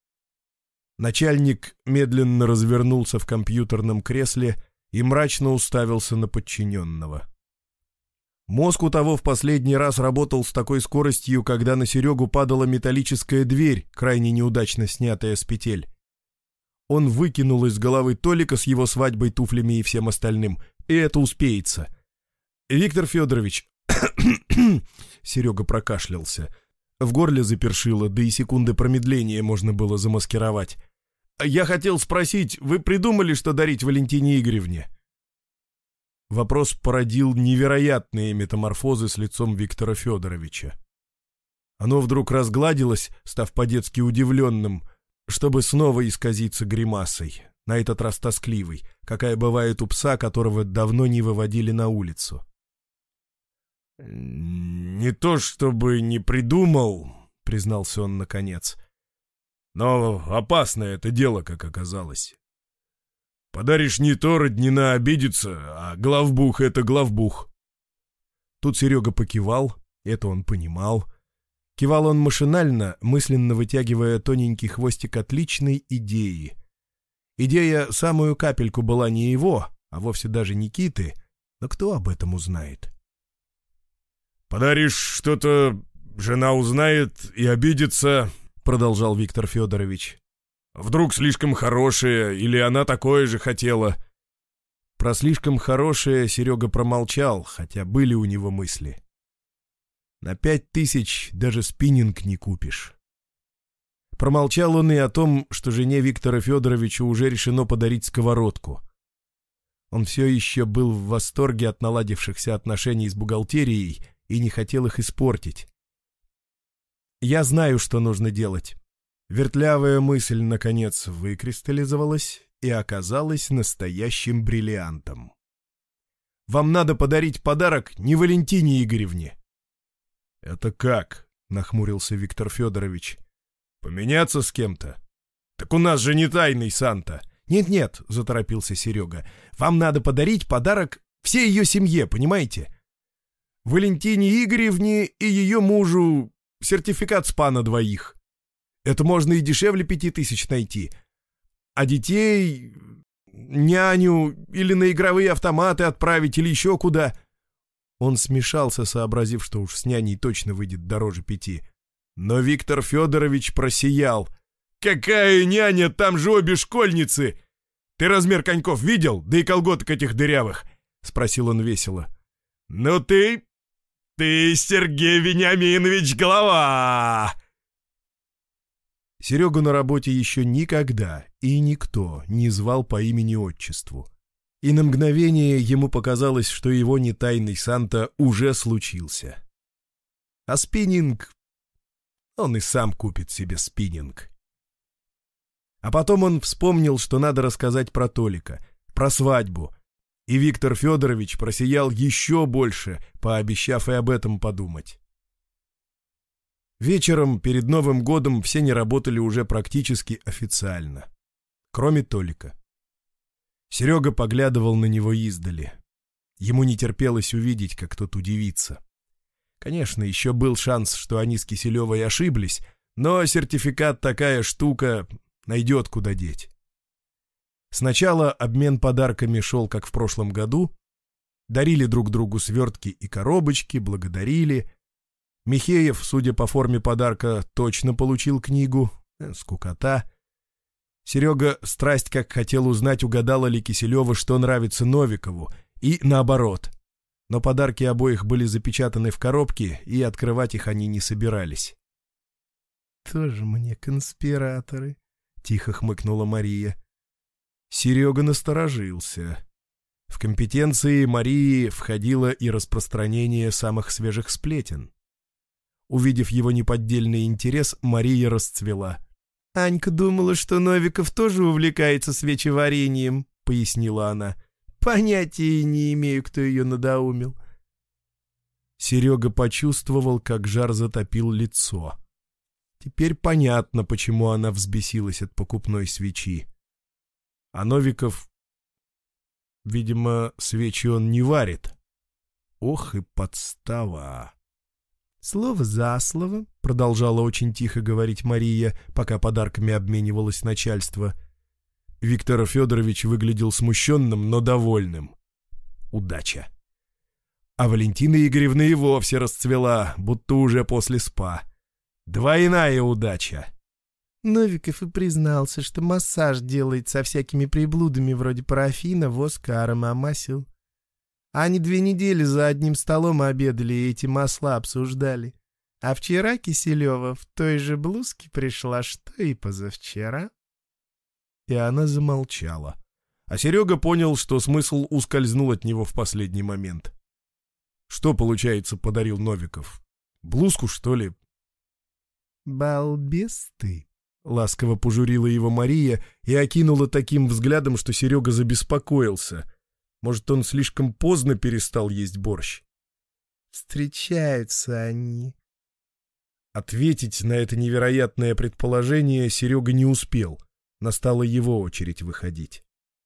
Начальник медленно развернулся в компьютерном кресле и мрачно уставился на подчиненного. Мозг у того в последний раз работал с такой скоростью, когда на Серегу падала металлическая дверь, крайне неудачно снятая с петель. Он выкинул из головы Толика с его свадьбой, туфлями и всем остальным, и это успеется. «Виктор Федорович...» Серега прокашлялся. В горле запершило, да и секунды промедления можно было замаскировать. «Я хотел спросить, вы придумали, что дарить Валентине Игоревне?» Вопрос породил невероятные метаморфозы с лицом Виктора Федоровича. Оно вдруг разгладилось, став по-детски удивленным, чтобы снова исказиться гримасой, на этот раз тоскливой, какая бывает у пса, которого давно не выводили на улицу. «Не то чтобы не придумал», — признался он наконец, — «но опасное это дело, как оказалось. Подаришь не то, роднина обидится, а главбух — это главбух». Тут Серега покивал, это он понимал. Кивал он машинально, мысленно вытягивая тоненький хвостик отличной идеи. Идея самую капельку была не его, а вовсе даже Никиты, но кто об этом узнает? «Подаришь что-то, жена узнает и обидится», — продолжал Виктор Федорович. «Вдруг слишком хорошее, или она такое же хотела». Про слишком хорошее Серега промолчал, хотя были у него мысли. На пять тысяч даже спиннинг не купишь. Промолчал он и о том, что жене Виктора Федоровича уже решено подарить сковородку. Он все еще был в восторге от наладившихся отношений с бухгалтерией и не хотел их испортить. «Я знаю, что нужно делать». Вертлявая мысль, наконец, выкристаллизовалась и оказалась настоящим бриллиантом. «Вам надо подарить подарок не Валентине Игоревне». «Это как?» — нахмурился Виктор Федорович. «Поменяться с кем-то? Так у нас же не тайный Санта». «Нет-нет», — заторопился Серега, — «вам надо подарить подарок всей ее семье, понимаете? Валентине Игоревне и ее мужу сертификат СПА на двоих. Это можно и дешевле пяти тысяч найти. А детей, няню или на игровые автоматы отправить, или еще куда». Он смешался, сообразив, что уж с няней точно выйдет дороже пяти. Но Виктор Федорович просиял. «Какая няня, там же обе школьницы! Ты размер коньков видел, да и колготок этих дырявых?» — спросил он весело. «Ну ты... ты, Сергей Вениаминович, голова!» Серегу на работе еще никогда и никто не звал по имени-отчеству. И на мгновение ему показалось, что его нетайный Санта уже случился. А спиннинг... он и сам купит себе спиннинг. А потом он вспомнил, что надо рассказать про Толика, про свадьбу. И Виктор Федорович просиял еще больше, пообещав и об этом подумать. Вечером перед Новым годом все не работали уже практически официально. Кроме Толика. Серега поглядывал на него издали. Ему не терпелось увидеть, как тот удивится. Конечно, еще был шанс, что они с Киселевой ошиблись, но сертификат такая штука, найдет куда деть. Сначала обмен подарками шел, как в прошлом году. Дарили друг другу свертки и коробочки, благодарили. Михеев, судя по форме подарка, точно получил книгу. Скукота. Серега страсть как хотел узнать, угадала ли Киселева, что нравится Новикову, и наоборот. Но подарки обоих были запечатаны в коробке, и открывать их они не собирались. «Тоже мне конспираторы», — тихо хмыкнула Мария. Серега насторожился. В компетенции Марии входило и распространение самых свежих сплетен. Увидев его неподдельный интерес, Мария расцвела. «Анька думала, что Новиков тоже увлекается свечеварением», — пояснила она. «Понятия не имею, кто ее надоумил». Серега почувствовал, как жар затопил лицо. Теперь понятно, почему она взбесилась от покупной свечи. А Новиков... видимо, свечи он не варит. Ох и подстава! «Слово за слово», — продолжала очень тихо говорить Мария, пока подарками обменивалось начальство. Виктор Федорович выглядел смущенным, но довольным. Удача. А Валентина Игоревна и вовсе расцвела, будто уже после СПА. Двойная удача. Новиков и признался, что массаж делает со всякими приблудами вроде парафина, воска, аромамасел. Они две недели за одним столом обедали и эти масла обсуждали. А вчера Киселева в той же блузке пришла, что и позавчера. И она замолчала. А Серега понял, что смысл ускользнул от него в последний момент. Что, получается, подарил Новиков? Блузку, что ли? «Балбес ты!» — ласково пожурила его Мария и окинула таким взглядом, что Серега забеспокоился. Может, он слишком поздно перестал есть борщ? «Встречаются они». Ответить на это невероятное предположение Серега не успел. Настала его очередь выходить.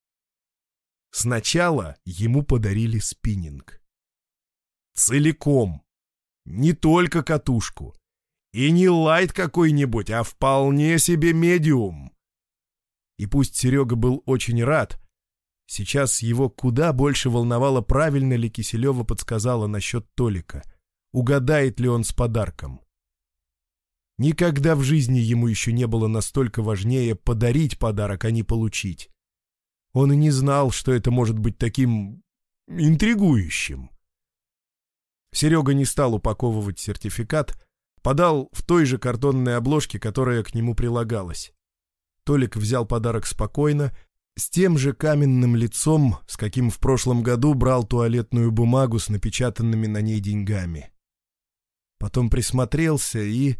Сначала ему подарили спиннинг. Целиком. Не только катушку. И не лайт какой-нибудь, а вполне себе медиум. И пусть Серега был очень рад, сейчас его куда больше волновало, правильно ли Киселева подсказала насчет Толика. Угадает ли он с подарком. Никогда в жизни ему еще не было настолько важнее подарить подарок, а не получить. Он и не знал, что это может быть таким интригующим. Серега не стал упаковывать сертификат, подал в той же картонной обложке, которая к нему прилагалась. Толик взял подарок спокойно, с тем же каменным лицом, с каким в прошлом году брал туалетную бумагу с напечатанными на ней деньгами. Потом присмотрелся и...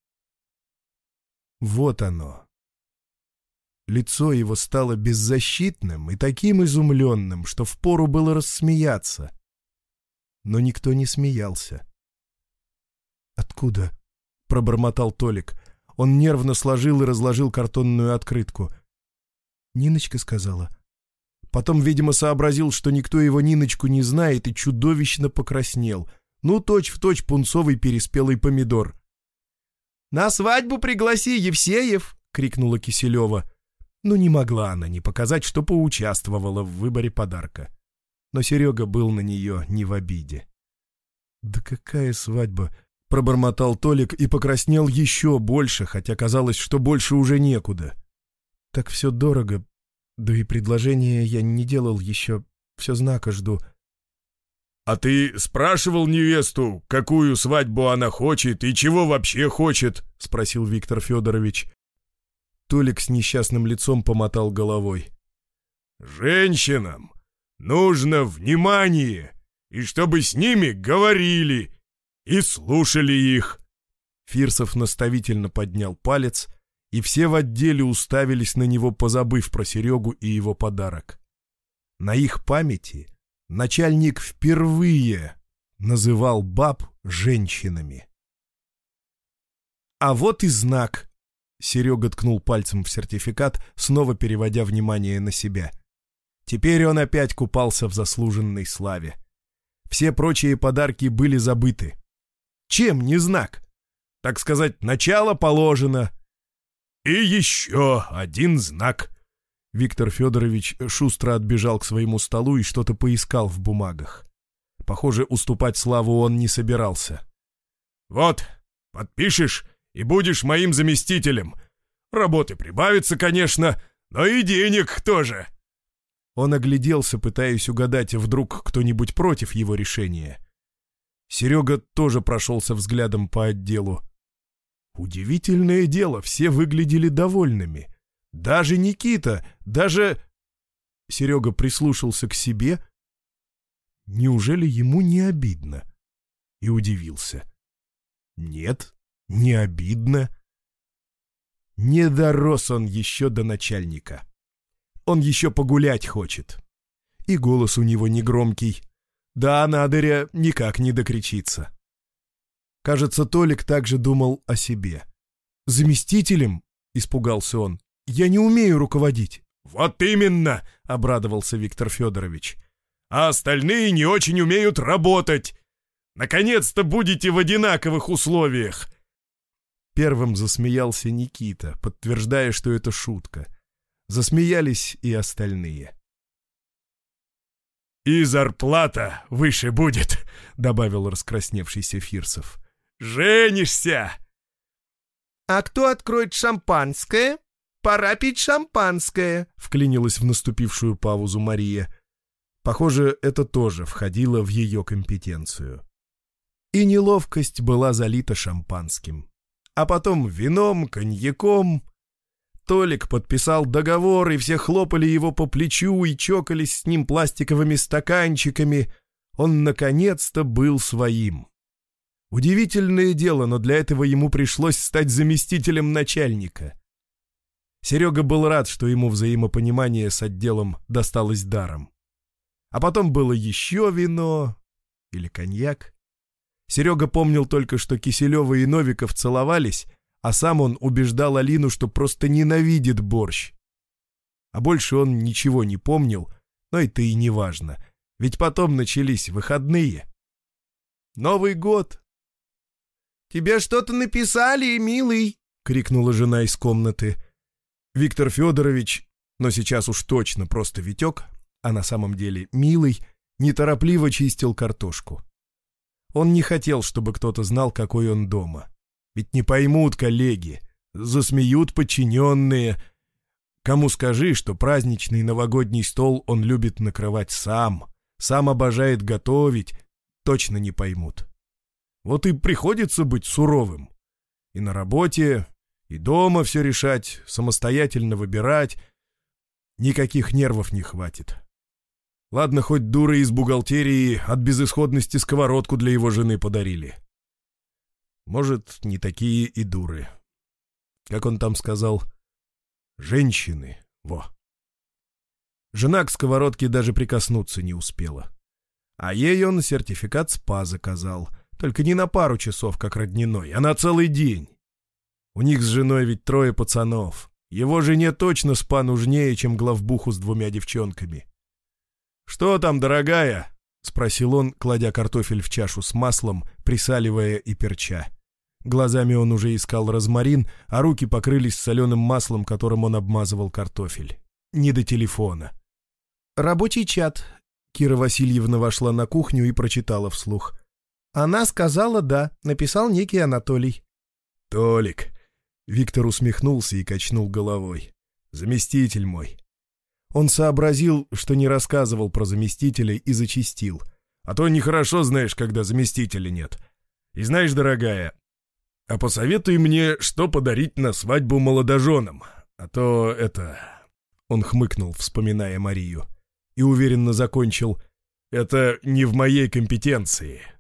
Вот оно. Лицо его стало беззащитным и таким изумленным, что впору было рассмеяться. Но никто не смеялся. «Откуда?» — пробормотал Толик. Он нервно сложил и разложил картонную открытку. Ниночка сказала. Потом, видимо, сообразил, что никто его Ниночку не знает, и чудовищно покраснел. Ну, точь-в-точь пунцовый переспелый помидор. «На свадьбу пригласи, Евсеев!» — крикнула Киселева. Ну, не могла она не показать, что поучаствовала в выборе подарка. Но Серега был на нее не в обиде. «Да какая свадьба!» — пробормотал Толик и покраснел еще больше, хотя казалось, что больше уже некуда. «Так все дорого, да и предложение я не делал еще, все знака жду». «А ты спрашивал невесту, какую свадьбу она хочет и чего вообще хочет?» — спросил Виктор Федорович. Толик с несчастным лицом помотал головой. «Женщинам нужно внимание, и чтобы с ними говорили и слушали их». Фирсов наставительно поднял палец, и все в отделе уставились на него, позабыв про Серегу и его подарок. На их памяти начальник впервые называл баб женщинами. «А вот и знак!» — Серега ткнул пальцем в сертификат, снова переводя внимание на себя. Теперь он опять купался в заслуженной славе. Все прочие подарки были забыты. Чем не знак? Так сказать, начало положено. «И еще один знак!» Виктор Федорович шустро отбежал к своему столу и что-то поискал в бумагах. Похоже, уступать славу он не собирался. «Вот, подпишешь и будешь моим заместителем. Работы прибавится, конечно, но и денег тоже». Он огляделся, пытаясь угадать, вдруг кто-нибудь против его решения. Серега тоже прошелся взглядом по отделу. Удивительное дело, все выглядели довольными. Даже Никита, даже... Серега прислушался к себе. Неужели ему не обидно? И удивился. Нет, не обидно. Не дорос он еще до начальника. Он еще погулять хочет. И голос у него негромкий. Да, Надыря никак не докричится. Кажется, Толик также думал о себе. «Заместителем?» — испугался он. «Я не умею руководить». «Вот именно!» — обрадовался Виктор Федорович. «А остальные не очень умеют работать. Наконец-то будете в одинаковых условиях!» Первым засмеялся Никита, подтверждая, что это шутка. Засмеялись и остальные. «И зарплата выше будет», — добавил раскрасневшийся Фирсов. «Женишься!» «А кто откроет шампанское? Пора пить шампанское», — вклинилась в наступившую паузу Мария. Похоже, это тоже входило в ее компетенцию. И неловкость была залита шампанским. А потом вином, коньяком. Толик подписал договор, и все хлопали его по плечу и чокались с ним пластиковыми стаканчиками. Он наконец-то был своим. Удивительное дело, но для этого ему пришлось стать заместителем начальника. Серега был рад, что ему взаимопонимание с отделом досталось даром. А потом было еще вино или коньяк. Серега помнил только, что Киселева и Новиков целовались, а сам он убеждал Алину, что просто ненавидит борщ. А больше он ничего не помнил, но это и не важно, ведь потом начались выходные. Новый год. «Тебе что-то написали, милый?» — крикнула жена из комнаты. Виктор Федорович, но сейчас уж точно просто Витек, а на самом деле милый, неторопливо чистил картошку. Он не хотел, чтобы кто-то знал, какой он дома. Ведь не поймут коллеги, засмеют подчиненные. Кому скажи, что праздничный новогодний стол он любит накрывать сам, сам обожает готовить, точно не поймут. Вот и приходится быть суровым. И на работе, и дома все решать, самостоятельно выбирать. Никаких нервов не хватит. Ладно, хоть дуры из бухгалтерии от безысходности сковородку для его жены подарили. Может, не такие и дуры. Как он там сказал? Женщины, во. Жена к сковородке даже прикоснуться не успела. А ей он сертификат СПА заказал. Только не на пару часов, как родниной, а на целый день. У них с женой ведь трое пацанов. Его жене точно СПА нужнее, чем главбуху с двумя девчонками. «Что там, дорогая?» — спросил он, кладя картофель в чашу с маслом, присаливая и перча. Глазами он уже искал розмарин, а руки покрылись соленым маслом, которым он обмазывал картофель. Не до телефона. «Рабочий чат». Кира Васильевна вошла на кухню и прочитала вслух. «Она сказала «да», написал некий Анатолий». «Толик». Виктор усмехнулся и качнул головой. «Заместитель мой». Он сообразил, что не рассказывал про заместителя, и зачастил. «А то нехорошо, знаешь, когда заместителя нет. И знаешь, дорогая, а посоветуй мне, что подарить на свадьбу молодоженам. А то это...» Он хмыкнул, вспоминая Марию, и уверенно закончил. «Это не в моей компетенции».